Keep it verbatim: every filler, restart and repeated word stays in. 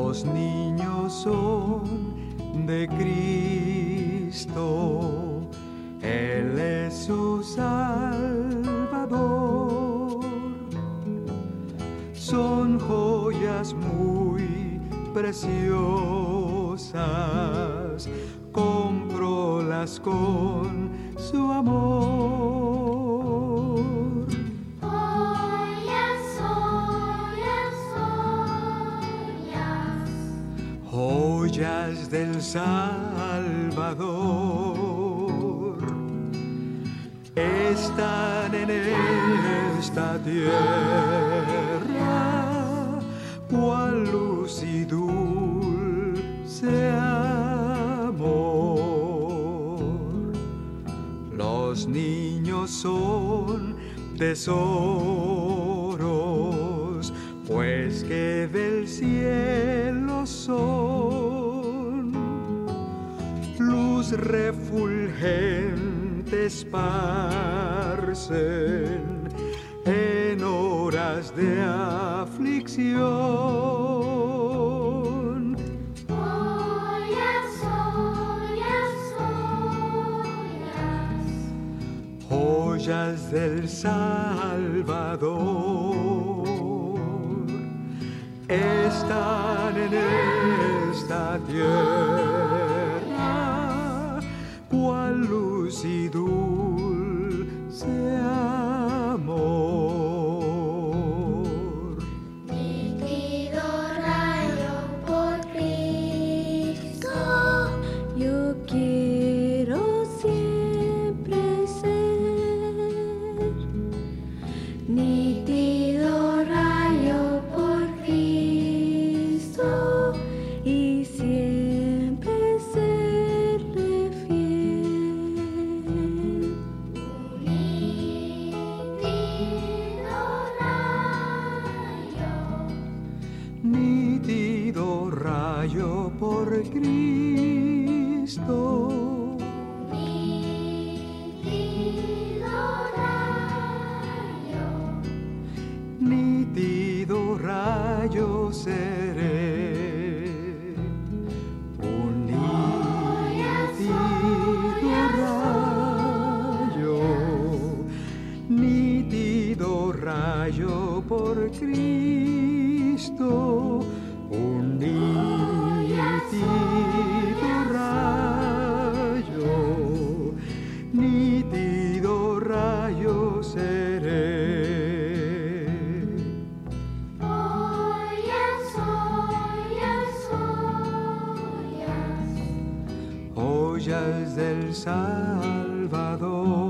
Los niños son de Cristo, Él es su Salvador. Son joyas muy preciosas, cómprolas con su amor. Joyas, joyas, joyas, Joyas del Salvador están en esta tierra, cual luz y dulce amor. Los niños son tesoros, pues que del cielo son, luz refulgente esparcen en horas de aflicción. joyas, joyas, joyas, Joyas del Salvador están en esta tierra, cual luz y dulce amor. nítido rayo por Cristo, yo quiero siempre ser. Nítido rayo por Cristo y siempre serle fiel. Nítido rayo, Nítido rayo por Cristo, nítido rayo, nítido rayo seré. Un nítido rayo, nítido rayo por Cristo, un nítido rayo, nítido rayo seré. joyas, joyas, joyas, Joyas del Salvador.